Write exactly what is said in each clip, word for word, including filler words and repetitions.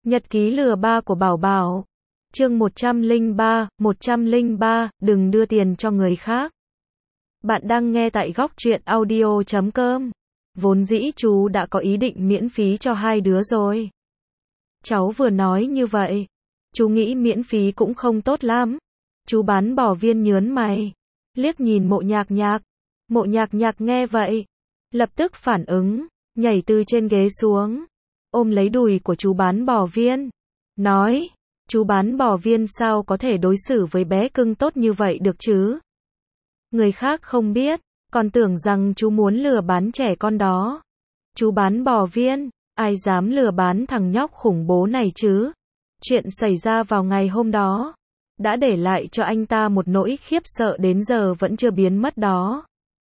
Nhật ký lừa ba của Bảo Bảo. Chương một trăm lẻ ba, một trăm lẻ ba, đừng đưa tiền cho người khác. Bạn đang nghe tại góc truyện audio chấm com. Vốn dĩ chú đã có ý định miễn phí cho hai đứa rồi. Cháu vừa nói như vậy. Chú nghĩ miễn phí cũng không tốt lắm. Chú bán bò viên nhớn mày. Liếc nhìn Mộ Nhạc Nhạc. Mộ Nhạc Nhạc nghe vậy. Lập tức phản ứng. Nhảy từ trên ghế xuống. Ôm lấy đùi của chú bán bò viên. Nói. Chú bán bò viên sao có thể đối xử với bé cưng tốt như vậy được chứ? Người khác không biết. Còn tưởng rằng chú muốn lừa bán trẻ con đó. Chú bán bò viên. Ai dám lừa bán thằng nhóc khủng bố này chứ? Chuyện xảy ra vào ngày hôm đó. Đã để lại cho anh ta một nỗi khiếp sợ đến giờ vẫn chưa biến mất đó.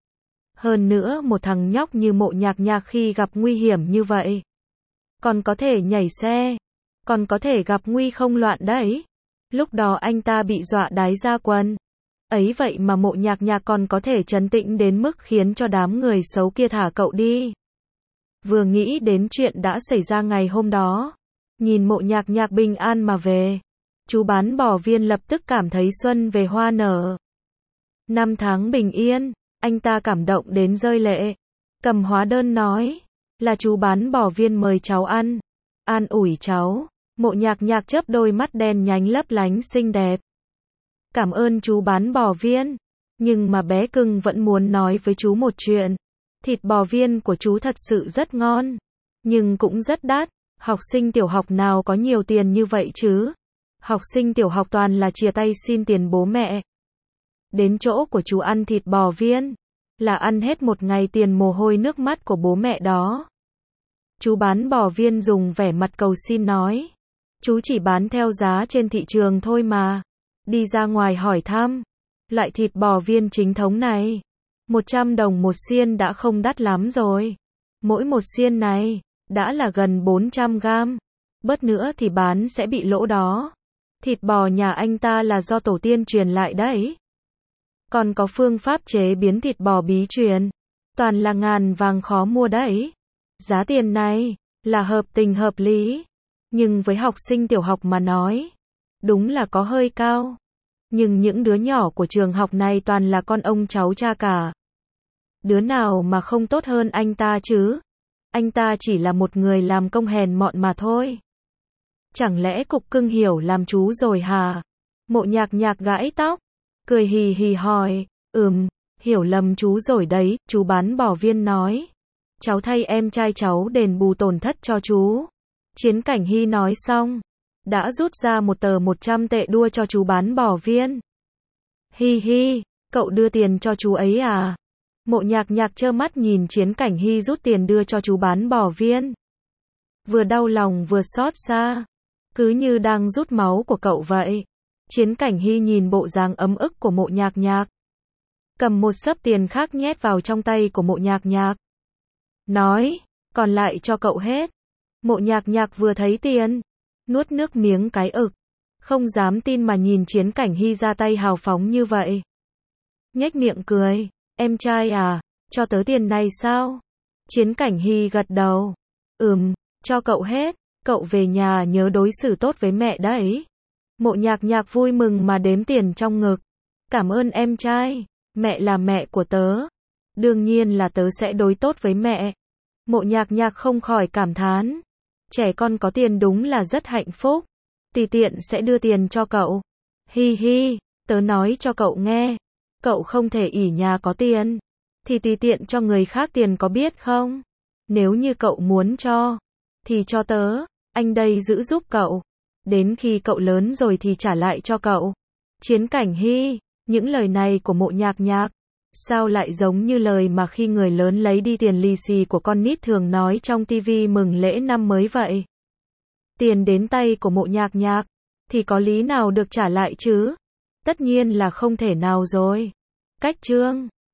Hơn nữa một thằng nhóc như Mộ Nhạc Nhạc khi gặp nguy hiểm như vậy. Còn có thể nhảy xe. Còn có thể gặp nguy không loạn đấy. Lúc đó anh ta bị dọa đái ra quần. Ấy vậy mà Mộ Nhạc Nhạc còn có thể trấn tĩnh đến mức khiến cho đám người xấu kia thả cậu đi. Vừa nghĩ đến chuyện đã xảy ra ngày hôm đó. Nhìn Mộ Nhạc Nhạc bình an mà về. Chú bán bò viên lập tức cảm thấy xuân về hoa nở. Năm tháng bình yên. Anh ta cảm động đến rơi lệ. Cầm hóa đơn nói. Là chú bán bò viên mời cháu ăn. An ủi cháu. Mộ Nhạc Nhạc chớp đôi mắt đen nhánh lấp lánh xinh đẹp. Cảm ơn chú bán bò viên. Nhưng mà bé cưng vẫn muốn nói với chú một chuyện. Thịt bò viên của chú thật sự rất ngon. Nhưng cũng rất đắt. Học sinh tiểu học nào có nhiều tiền như vậy chứ? Học sinh tiểu học toàn là chia tay xin tiền bố mẹ. Đến chỗ của chú ăn thịt bò viên. Là ăn hết một ngày tiền mồ hôi nước mắt của bố mẹ đó. Chú bán bò viên dùng vẻ mặt cầu xin nói. Chú chỉ bán theo giá trên thị trường thôi mà. Đi ra ngoài hỏi thăm. Loại thịt bò viên chính thống này. một trăm đồng một xiên đã không đắt lắm rồi. Mỗi một xiên này. Đã là gần bốn trăm gam. Bớt nữa thì bán sẽ bị lỗ đó. Thịt bò nhà anh ta là do tổ tiên truyền lại đấy. Còn có phương pháp chế biến thịt bò bí truyền. Toàn là ngàn vàng khó mua đấy. Giá tiền này. Là hợp tình hợp lý. Nhưng với học sinh tiểu học mà nói. Đúng là có hơi cao. Nhưng những đứa nhỏ của trường học này toàn là con ông cháu cha cả. Đứa nào mà không tốt hơn anh ta chứ? Anh ta chỉ là một người làm công hèn mọn mà thôi. Chẳng lẽ cục cưng hiểu làm chú rồi hả? Mộ Nhạc Nhạc gãi tóc. Cười hì hì hỏi. Ừm, hiểu lầm chú rồi đấy, chú bán bò viên nói. Cháu thay em trai cháu đền bù tổn thất cho chú. Chiến Cảnh Hy nói xong. Đã rút ra một tờ một trăm tệ đua cho chú bán bò viên. Hi hi, cậu đưa tiền cho chú ấy à? Mộ Nhạc Nhạc trơ mắt nhìn Chiến Cảnh Hy rút tiền đưa cho chú bán bò viên. Vừa đau lòng vừa xót xa. Cứ như đang rút máu của cậu vậy. Chiến Cảnh Hy nhìn bộ dáng ấm ức của Mộ Nhạc Nhạc. Cầm một xấp tiền khác nhét vào trong tay của Mộ Nhạc Nhạc. Nói, còn lại cho cậu hết. Mộ Nhạc Nhạc vừa thấy tiền. Nuốt nước miếng cái ực. Không dám tin mà nhìn Chiến Cảnh Hy ra tay hào phóng như vậy. Nhếch miệng cười. Em trai à, cho tớ tiền này sao? Chiến Cảnh Hy gật đầu. Ừm, cho cậu hết. Cậu về nhà nhớ đối xử tốt với mẹ đấy. Mộ Nhạc Nhạc vui mừng mà đếm tiền trong ngực. Cảm ơn em trai. Mẹ là mẹ của tớ. Đương nhiên là tớ sẽ đối tốt với mẹ. Mộ Nhạc Nhạc không khỏi cảm thán. Trẻ con có tiền đúng là rất hạnh phúc. Tùy tiện sẽ đưa tiền cho cậu. Hi hi, tớ nói cho cậu nghe. Cậu không thể ỷ nhà có tiền. Thì tùy tiện cho người khác tiền có biết không? Nếu như cậu muốn cho. Thì cho tớ. Anh đây giữ giúp cậu. Đến khi cậu lớn rồi thì trả lại cho cậu. Chiến Cảnh Hy. Những lời này của Mộ Nhạc Nhạc. Sao lại giống như lời mà khi người lớn lấy đi tiền lì xì của con nít thường nói trong tivi mừng lễ năm mới vậy? Tiền đến tay của Mộ Nhạc Nhạc. Thì có lý nào được trả lại chứ? Tất nhiên là không thể nào rồi. Cách chương.